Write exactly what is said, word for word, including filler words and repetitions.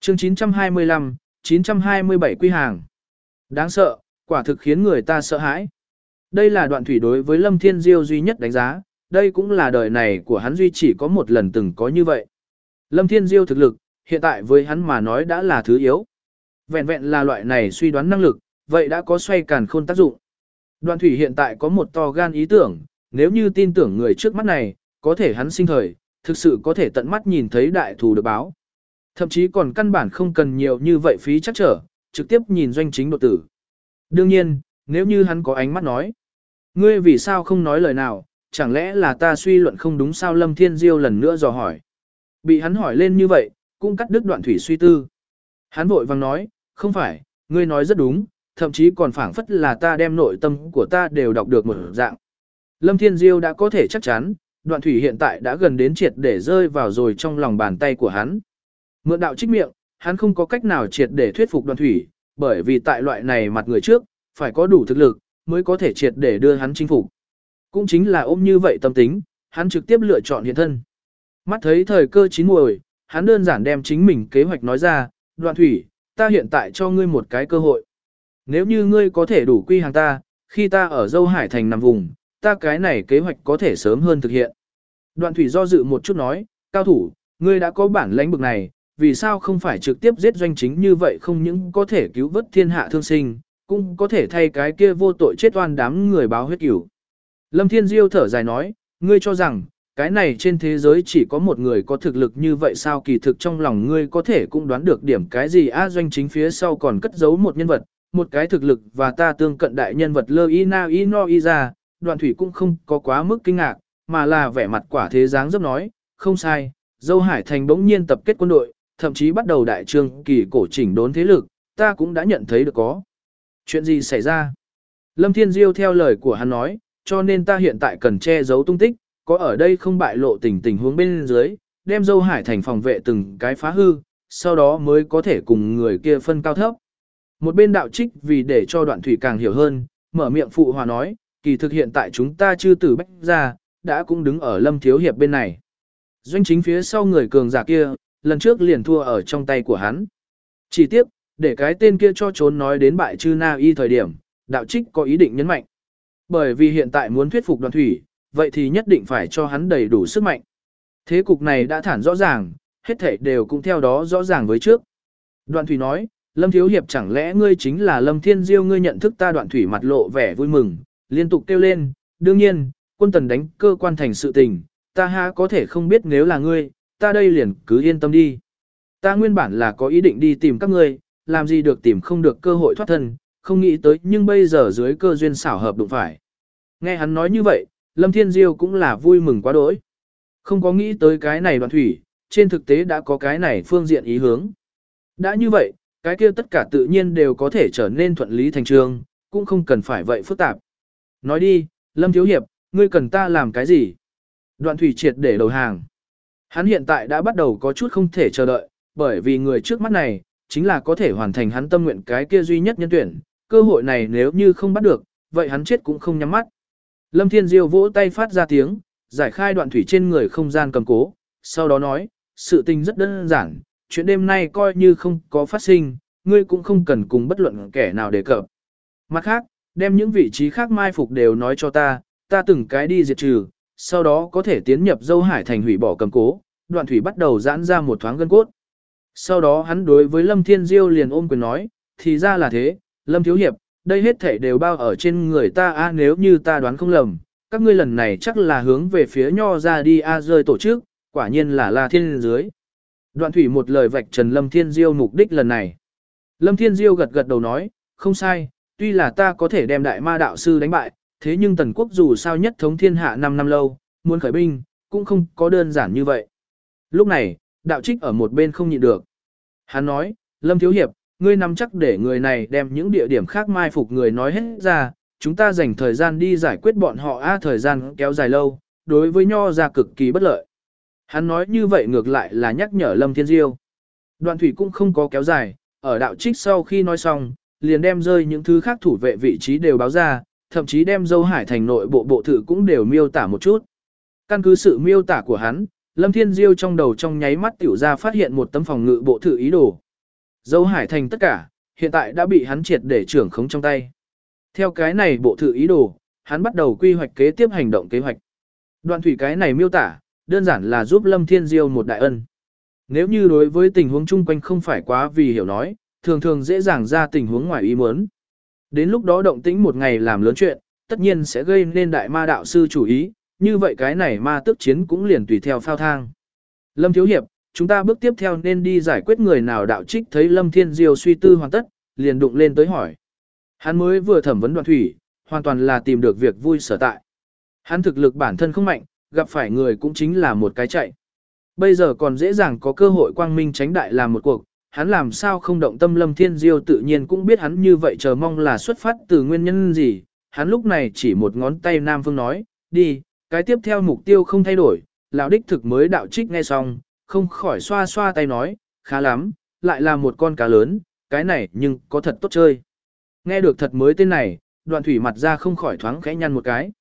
Chương chín trăm hai mươi lăm, chín trăm hai mươi bảy quy hàng. Đáng sợ, quả thực khiến người ta sợ hãi. Đây là Đoạn Thủy đối với Lâm Thiên Diêu duy nhất đánh giá, đây cũng là đời này của hắn duy chỉ có một lần từng có như vậy. Lâm Thiên Diêu thực lực, hiện tại với hắn mà nói đã là thứ yếu. Vẹn vẹn là loại này suy đoán năng lực, vậy đã có xoay càn khôn tác dụng. Đoạn Thủy hiện tại có một to gan ý tưởng, nếu như tin tưởng người trước mắt này, có thể hắn sinh thời, thực sự có thể tận mắt nhìn thấy đại thù được báo. Thậm chí còn căn bản không cần nhiều như vậy phí chắc trở, trực tiếp nhìn doanh chính đột tử. Đương nhiên, nếu như hắn có ánh mắt nói, ngươi vì sao không nói lời nào, chẳng lẽ là ta suy luận không đúng sao? Lâm Thiên Diêu lần nữa dò hỏi. Bị hắn hỏi lên như vậy, cũng cắt đứt Đoạn Thủy suy tư. Hắn vội vàng nói, không phải, ngươi nói rất đúng, thậm chí còn phảng phất là ta đem nội tâm của ta đều đọc được một dạng. Lâm Thiên Diêu đã có thể chắc chắn, Đoạn Thủy hiện tại đã gần đến triệt để rơi vào rồi trong lòng bàn tay của hắn. Mượn đạo trích miệng, hắn không có cách nào triệt để thuyết phục Đoạn Thủy, bởi vì tại loại này mặt người trước, phải có đủ thực lực, mới có thể triệt để đưa hắn chinh phục. Cũng chính là ôm như vậy tâm tính, hắn trực tiếp lựa chọn hiện thân. Mắt thấy thời cơ chín muồi, hắn đơn giản đem chính mình kế hoạch nói ra, Đoạn Thủy, ta hiện tại cho ngươi một cái cơ hội. Nếu như ngươi có thể đủ quy hàng ta, khi ta ở Dâu Hải Thành nằm vùng, ta cái này kế hoạch có thể sớm hơn thực hiện. Đoạn Thủy do dự một chút nói, cao thủ, ngươi đã có bản lãnh bực này, vì sao không phải trực tiếp giết doanh chính như vậy, không những có thể cứu vớt thiên hạ thương sinh, cũng có thể thay cái kia vô tội chết oan đám người báo huyết cửu. Lâm Thiên Diêu thở dài nói, ngươi cho rằng, cái này trên thế giới chỉ có một người có thực lực như vậy sao? Kỳ thực trong lòng ngươi có thể cũng đoán được điểm cái gì a? Doanh chính phía sau còn cất giấu một nhân vật, một cái thực lực và ta tương cận đại nhân vật Lơ Y Na Y No Y ra. Đoạn Thủy cũng không có quá mức kinh ngạc, mà là vẻ mặt quả thế dáng dấp nói, không sai, Dâu Hải Thành bỗng nhiên tập kết quân đội, thậm chí bắt đầu đại trương kỳ cổ chỉnh đốn thế lực, ta cũng đã nhận thấy được có. Chuyện gì xảy ra? Lâm Thiên Diêu theo lời của hắn nói, cho nên ta hiện tại cần che giấu tung tích, có ở đây không bại lộ tình tình huống bên dưới, đem Dâu Hải Thành phòng vệ từng cái phá hư, sau đó mới có thể cùng người kia phân cao thấp. Một bên đạo trích vì để cho Đoạn Thủy càng hiểu hơn, mở miệng phụ hòa nói, kỳ thực hiện tại chúng ta chư tử bách ra, đã cũng đứng ở Lâm Thiếu Hiệp bên này. Doanh chính phía sau người cường giả kia, lần trước liền thua ở trong tay của hắn. Chỉ tiếc, để cái tên kia cho trốn nói đến bại chư Na Y thời điểm, đạo trích có ý định nhấn mạnh. Bởi vì hiện tại muốn thuyết phục Đoạn Thủy, vậy thì nhất định phải cho hắn đầy đủ sức mạnh. Thế cục này đã thản rõ ràng, hết thảy đều cũng theo đó rõ ràng với trước. Đoạn Thủy nói, Lâm Thiếu Hiệp chẳng lẽ ngươi chính là Lâm Thiên Diêu? Ngươi nhận thức ta? Đoạn Thủy mặt lộ vẻ vui mừng, liên tục kêu lên, đương nhiên, quân tần đánh cơ quan thành sự tình, ta há có thể không biết, nếu là ngươi, ta đây liền cứ yên tâm đi. Ta nguyên bản là có ý định đi tìm các ngươi, làm gì được tìm không được cơ hội thoát thân, không nghĩ tới nhưng bây giờ dưới cơ duyên xảo hợp đụng phải. Nghe hắn nói như vậy, Lâm Thiên Diêu cũng là vui mừng quá đỗi. Không có nghĩ tới cái này Đoạn Thủy, trên thực tế đã có cái này phương diện ý hướng. Đã như vậy, cái kia tất cả tự nhiên đều có thể trở nên thuận lý thành trương, cũng không cần phải vậy phức tạp. Nói đi, Lâm Thiếu Hiệp, ngươi cần ta làm cái gì? Đoạn Thủy triệt để đầu hàng. Hắn hiện tại đã bắt đầu có chút không thể chờ đợi, bởi vì người trước mắt này, chính là có thể hoàn thành hắn tâm nguyện cái kia duy nhất nhân tuyển, cơ hội này nếu như không bắt được, vậy hắn chết cũng không nhắm mắt. Lâm Thiên Diêu vỗ tay phát ra tiếng, giải khai Đoạn Thủy trên người không gian cầm cố, sau đó nói, sự tình rất đơn giản, chuyện đêm nay coi như không có phát sinh, ngươi cũng không cần cùng bất luận kẻ nào đề cập. Mặt khác, đem những vị trí khác mai phục đều nói cho ta, ta từng cái đi diệt trừ, sau đó có thể tiến nhập Dâu Hải Thành hủy bỏ cầm cố. Đoạn Thủy bắt đầu giãn ra một thoáng gân cốt. Sau đó hắn đối với Lâm Thiên Diêu liền ôm quyền nói, thì ra là thế, Lâm Thiếu Hiệp, đây hết thảy đều bao ở trên người ta a. Nếu như ta đoán không lầm, các ngươi lần này chắc là hướng về phía Nho ra đi a. Rơi tổ chức, quả nhiên là La Thiên dưới. Đoạn Thủy một lời vạch trần Lâm Thiên Diêu mục đích lần này. Lâm Thiên Diêu gật gật đầu nói, không sai, tuy là ta có thể đem đại ma đạo sư đánh bại, thế nhưng Tần quốc dù sao nhất thống thiên hạ năm năm lâu, muốn khởi binh, cũng không có đơn giản như vậy. Lúc này, đạo trích ở một bên không nhịn được. Hắn nói, Lâm Thiếu Hiệp, ngươi nắm chắc để người này đem những địa điểm khác mai phục người nói hết ra, chúng ta dành thời gian đi giải quyết bọn họ a. Thời gian kéo dài lâu, đối với Nho ra cực kỳ bất lợi. Hắn nói như vậy ngược lại là nhắc nhở Lâm Thiên Diêu. Đoạn Thủy cũng không có kéo dài, ở đạo trích sau khi nói xong, liền đem rơi những thứ khác thủ vệ vị trí đều báo ra, thậm chí đem Dâu Hải Thành nội bộ bộ thự cũng đều miêu tả một chút. Căn cứ sự miêu tả của hắn, Lâm Thiên Diêu trong đầu trong nháy mắt tiểu ra phát hiện một tấm phòng ngự bộ thự ý đồ. Dâu Hải Thành tất cả, hiện tại đã bị hắn triệt để trưởng khống trong tay. Theo cái này bộ thự ý đồ, hắn bắt đầu quy hoạch kế tiếp hành động kế hoạch. Đoạn thủy cái này miêu tả, đơn giản là giúp Lâm Thiên Diêu một đại ân. Nếu như đối với tình huống chung quanh không phải quá vì hiểu nói, thường thường dễ dàng ra tình huống ngoài ý muốn. Đến lúc đó động tĩnh một ngày làm lớn chuyện, tất nhiên sẽ gây nên đại ma đạo sư chủ ý, như vậy cái này ma tức chiến cũng liền tùy theo phao thang. Lâm Thiếu Hiệp, chúng ta bước tiếp theo nên đi giải quyết người nào đạo trích thấy Lâm Thiên Diêu suy tư hoàn tất, liền đụng lên tới hỏi. Hắn mới vừa thẩm vấn Đoạn thủy, hoàn toàn là tìm được việc vui sở tại. Hắn thực lực bản thân không mạnh, gặp phải người cũng chính là một cái chạy. Bây giờ còn dễ dàng có cơ hội quang minh tránh đại làm một cuộc, hắn làm sao không động tâm. Lâm Thiên Diêu tự nhiên cũng biết hắn như vậy chờ mong là xuất phát từ nguyên nhân gì, hắn lúc này chỉ một ngón tay Nam Phương nói, đi, cái tiếp theo mục tiêu không thay đổi, lão đích thực mới đạo trích nghe xong, không khỏi xoa xoa tay nói, khá lắm, lại là một con cá lớn, cái này nhưng có thật tốt chơi. Nghe được thật mới tên này, Đoạn thủy mặt ra không khỏi thoáng khẽ nhăn một cái.